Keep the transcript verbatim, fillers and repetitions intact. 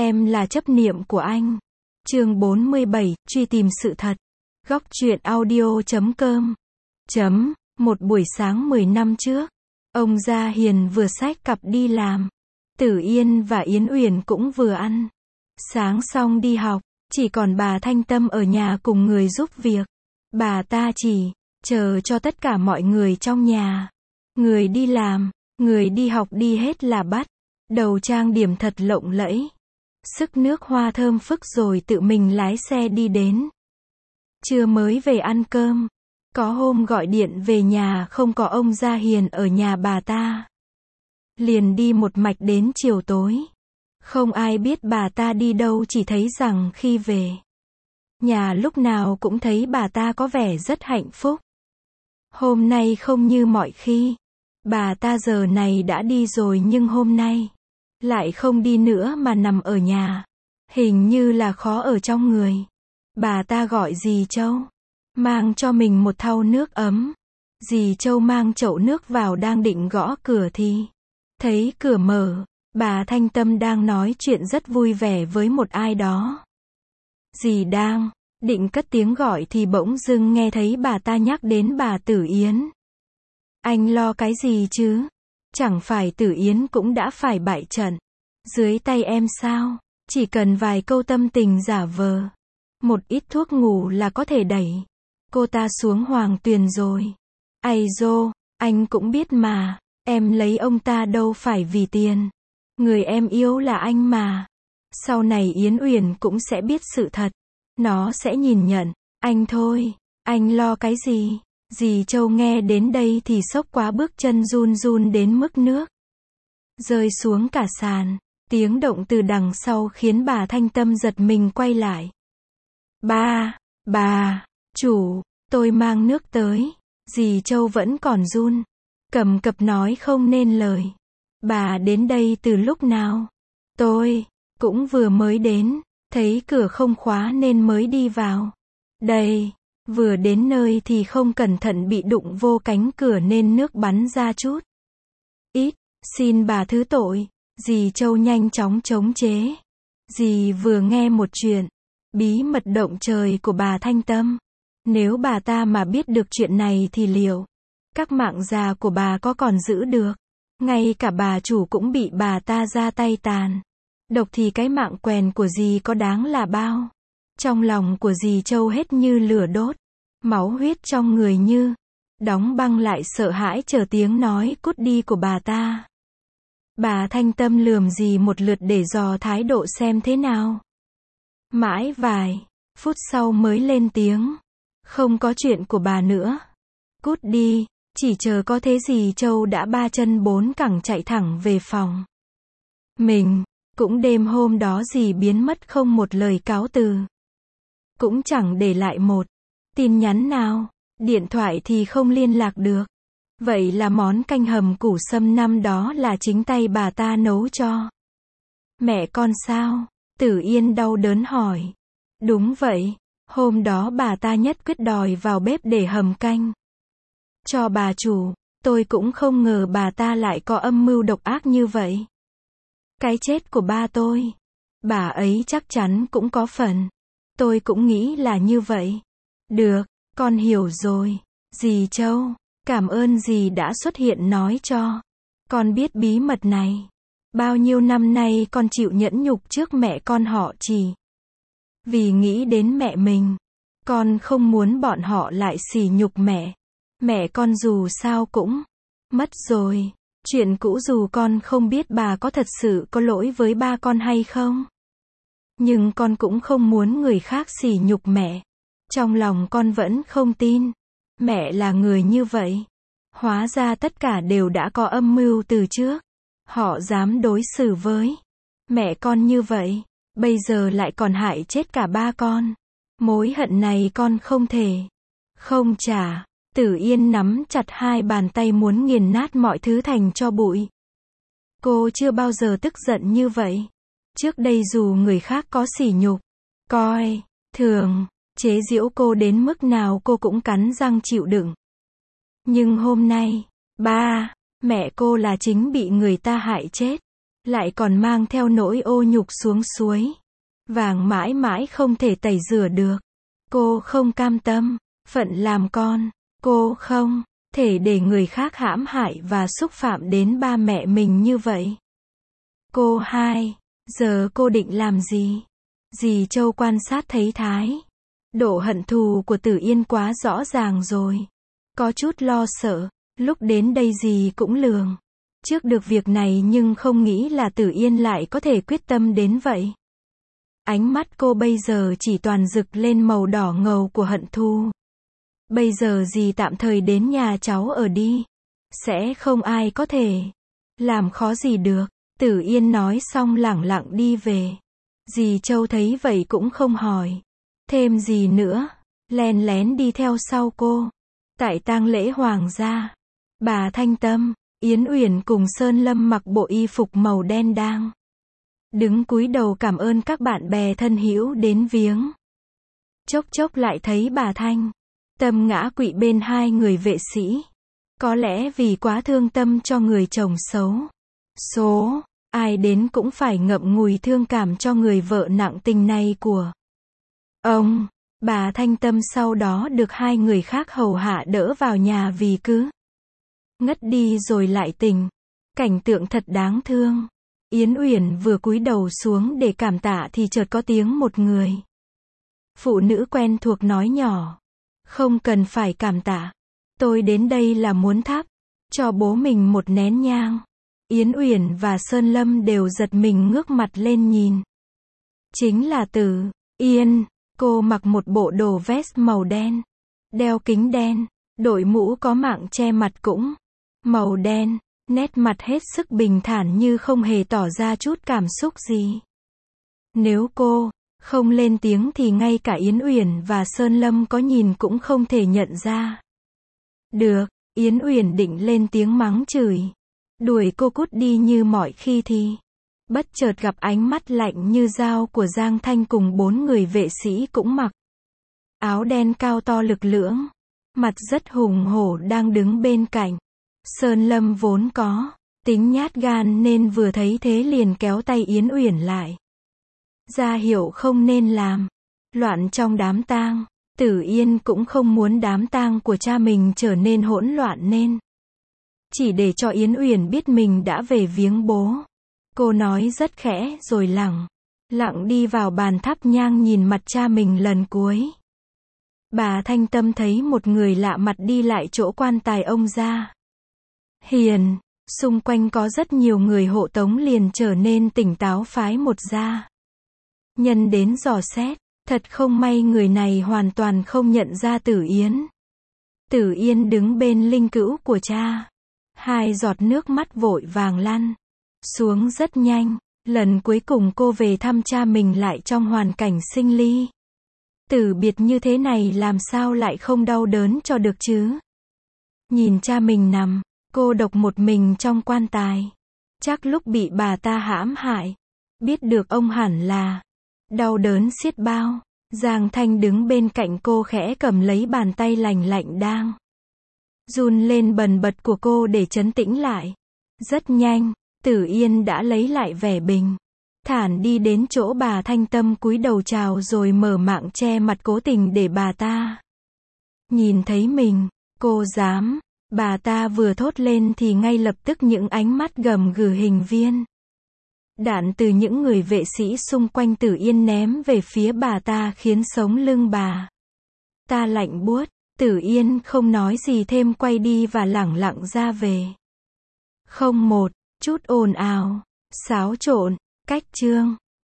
Em là chấp niệm của anh. Chương bốn mươi bảy, truy tìm sự thật. Góc truyện audio chấm com. Chấm, một buổi sáng mười năm trước, ông Gia Hiền vừa xách cặp đi làm. Tử Yên và Yến Uyển cũng vừa ăn sáng xong đi học, chỉ còn bà Thanh Tâm ở nhà cùng người giúp việc. Bà ta chỉ chờ cho tất cả mọi người trong nhà, người đi làm, người đi học đi hết là bắt đầu trang điểm thật lộng lẫy, sức nước hoa thơm phức rồi tự mình lái xe đi đến. Trưa mới về ăn cơm, có hôm gọi điện về nhà không có ông Gia Hiền ở nhà bà ta, liền đi một mạch đến chiều tối. Không ai biết bà ta đi đâu, chỉ thấy rằng khi về nhà lúc nào cũng thấy bà ta có vẻ rất hạnh phúc. Hôm nay không như mọi khi, bà ta giờ này đã đi rồi nhưng hôm nay lại không đi nữa mà nằm ở nhà, hình như là khó ở trong người. Bà ta gọi dì Châu mang cho mình một thau nước ấm. Dì Châu mang chậu nước vào đang định gõ cửa thì thấy cửa mở, bà Thanh Tâm đang nói chuyện rất vui vẻ với một ai đó. Dì đang định cất tiếng gọi thì bỗng dưng nghe thấy bà ta nhắc đến bà Tử Yến. Anh lo cái gì chứ? Chẳng phải Tử Yến cũng đã phải bại trận dưới tay em sao? Chỉ cần vài câu tâm tình giả vờ, một ít thuốc ngủ là có thể đẩy cô ta xuống hoàng tuyền rồi. Ây dô, anh cũng biết mà, em lấy ông ta đâu phải vì tiền. Người em yêu là anh mà. Sau này Yến Uyển cũng sẽ biết sự thật. Nó sẽ nhìn nhận anh thôi. Anh lo cái gì? Dì Châu nghe đến đây thì sốc quá, bước chân run run đến mức nước rơi xuống cả sàn. Tiếng động từ đằng sau khiến bà Thanh Tâm giật mình quay lại. Ba, bà, chủ, tôi mang nước tới. Dì Châu vẫn còn run cầm cập nói không nên lời. Bà đến đây từ lúc nào? Tôi cũng vừa mới đến, thấy cửa không khóa nên mới đi vào. Đây, vừa đến nơi thì không cẩn thận bị đụng vô cánh cửa nên nước bắn ra chút ít, xin bà thứ tội. Dì Châu nhanh chóng chống chế. Dì vừa nghe một chuyện bí mật động trời của bà Thanh Tâm. Nếu bà ta mà biết được chuyện này thì liệu các mạng già của bà có còn giữ được? Ngay cả bà chủ cũng bị bà ta ra tay tàn độc thì cái mạng quèn của dì có đáng là bao? Trong lòng của dì Châu hết như lửa đốt, máu huyết trong người như đóng băng lại, sợ hãi chờ tiếng nói cút đi của bà ta. Bà Thanh Tâm lườm dì một lượt để dò thái độ xem thế nào. Mãi vài phút sau mới lên tiếng. Không có chuyện của bà nữa. Cút đi. Chỉ chờ có thế dì Châu đã ba chân bốn cẳng chạy thẳng về phòng mình. Cũng đêm hôm đó dì biến mất không một lời cáo từ, cũng chẳng để lại một tin nhắn nào. Điện thoại thì không liên lạc được. Vậy là món canh hầm củ sâm năm đó là chính tay bà ta nấu cho mẹ con sao? Tử Yên đau đớn hỏi. Đúng vậy, hôm đó bà ta nhất quyết đòi vào bếp để hầm canh cho bà chủ. Tôi cũng không ngờ bà ta lại có âm mưu độc ác như vậy. Cái chết của ba tôi, bà ấy chắc chắn cũng có phần. Tôi cũng nghĩ là như vậy. Được, con hiểu rồi. Dì Châu, cảm ơn dì đã xuất hiện nói cho con biết bí mật này. Bao nhiêu năm nay con chịu nhẫn nhục trước mẹ con họ chỉ vì nghĩ đến mẹ mình. Con không muốn bọn họ lại sỉ nhục mẹ. Mẹ con dù sao cũng mất rồi. Chuyện cũ dù con không biết bà có thật sự có lỗi với ba con hay không, nhưng con cũng không muốn người khác sỉ nhục mẹ. Trong lòng con vẫn không tin mẹ là người như vậy. Hóa ra tất cả đều đã có âm mưu từ trước. Họ dám đối xử với mẹ con như vậy, bây giờ lại còn hại chết cả ba con. Mối hận này con không thể không trả. Tử Yên nắm chặt hai bàn tay muốn nghiền nát mọi thứ thành tro bụi. Cô chưa bao giờ tức giận như vậy. Trước đây dù người khác có sỉ nhục, coi thường, chế giễu cô đến mức nào cô cũng cắn răng chịu đựng. Nhưng hôm nay, ba, mẹ cô là chính bị người ta hại chết. lại còn mang theo nỗi ô nhục xuống suối vàng mãi mãi không thể tẩy rửa được. Cô không cam tâm, phận làm con, cô không thể để người khác hãm hại và xúc phạm đến ba mẹ mình như vậy. Cô hai, giờ cô định làm gì? Dì Châu quan sát thấy thái độ hận thù của Tử Yên quá rõ ràng rồi. Có chút lo sợ, lúc đến đây dì cũng lường trước được việc này nhưng không nghĩ là Tử Yên lại có thể quyết tâm đến vậy. Ánh mắt cô bây giờ chỉ toàn rực lên màu đỏ ngầu của hận thù. Bây giờ dì tạm thời đến nhà cháu ở đi. Sẽ không ai có thể làm khó gì được. Tử Yên nói xong lẳng lặng đi về. Dì Châu thấy vậy cũng không hỏi thêm gì nữa, len lén đi theo sau cô. Tại tang lễ hoàng gia, bà Thanh Tâm, Yến Uyển cùng Sơn Lâm mặc bộ y phục màu đen đang đứng cúi đầu cảm ơn các bạn bè thân hữu đến viếng. Chốc chốc lại thấy bà Thanh Tâm ngã quỵ bên hai người vệ sĩ. Có lẽ vì quá thương tâm cho người chồng xấu số, ai đến cũng phải ngậm ngùi thương cảm cho người vợ nặng tình này của ông. Bà Thanh Tâm sau đó được hai người khác hầu hạ đỡ vào nhà vì cứ ngất đi rồi lại tỉnh. Cảnh tượng thật đáng thương. Yến Uyển vừa cúi đầu xuống để cảm tạ thì chợt có tiếng một người phụ nữ quen thuộc nói nhỏ. Không cần phải cảm tạ. Tôi đến đây là muốn thắp cho bố mình một nén nhang. Yến Uyển và Sơn Lâm đều giật mình ngước mặt lên nhìn. Chính là Tử Yên. Cô mặc một bộ đồ vest màu đen, đeo kính đen, đội mũ có mạng che mặt cũng màu đen, nét mặt hết sức bình thản như không hề tỏ ra chút cảm xúc gì. Nếu cô không lên tiếng thì ngay cả Yến Uyển và Sơn Lâm có nhìn cũng không thể nhận ra. Được, Yến Uyển định lên tiếng mắng chửi, đuổi cô cút đi như mọi khi thì bất chợt gặp ánh mắt lạnh như dao của Giang Thanh cùng bốn người vệ sĩ cũng mặc áo đen cao to lực lưỡng, mặt rất hùng hổ đang đứng bên cạnh. Sơn Lâm vốn có tính nhát gan nên vừa thấy thế liền kéo tay Yến Uyển lại, ra hiệu không nên làm loạn trong đám tang. Tử Yên cũng không muốn đám tang của cha mình trở nên hỗn loạn nên chỉ để cho Yến Uyển biết mình đã về viếng bố. Cô nói rất khẽ rồi lẳng lặng đi vào bàn thắp nhang nhìn mặt cha mình lần cuối. Bà Thanh Tâm thấy một người lạ mặt đi lại chỗ quan tài ông Gia Hiền. Xung quanh có rất nhiều người hộ tống liền trở nên tỉnh táo phái một gia nhân đến dò xét. Thật không may người này hoàn toàn không nhận ra Tử Yên. Tử Yên đứng bên linh cữu của cha. Hai giọt nước mắt vội vàng lăn xuống rất nhanh. Lần cuối cùng cô về thăm cha mình lại trong hoàn cảnh sinh ly tử biệt như thế này làm sao lại không đau đớn cho được chứ. Nhìn cha mình nằm cô độc một mình trong quan tài, chắc lúc bị bà ta hãm hại, biết được ông hẳn là đau đớn xiết bao. Giang Thanh đứng bên cạnh cô khẽ cầm lấy bàn tay lành lạnh đang run lên bần bật của cô để trấn tĩnh lại. Rất nhanh, Tử Yên đã lấy lại vẻ bình thản đi đến chỗ bà Thanh Tâm cúi đầu chào rồi mở mạng che mặt cố tình để bà ta nhìn thấy mình. Cô dám. Bà ta vừa thốt lên thì ngay lập tức những ánh mắt gầm gừ hình viên đạn từ những người vệ sĩ xung quanh Tử Yên ném về phía bà ta khiến sống lưng bà ta lạnh buốt. Tử Yên không nói gì thêm quay đi và lẳng lặng ra về. Không một chút ồn ào, xáo trộn, cách chương.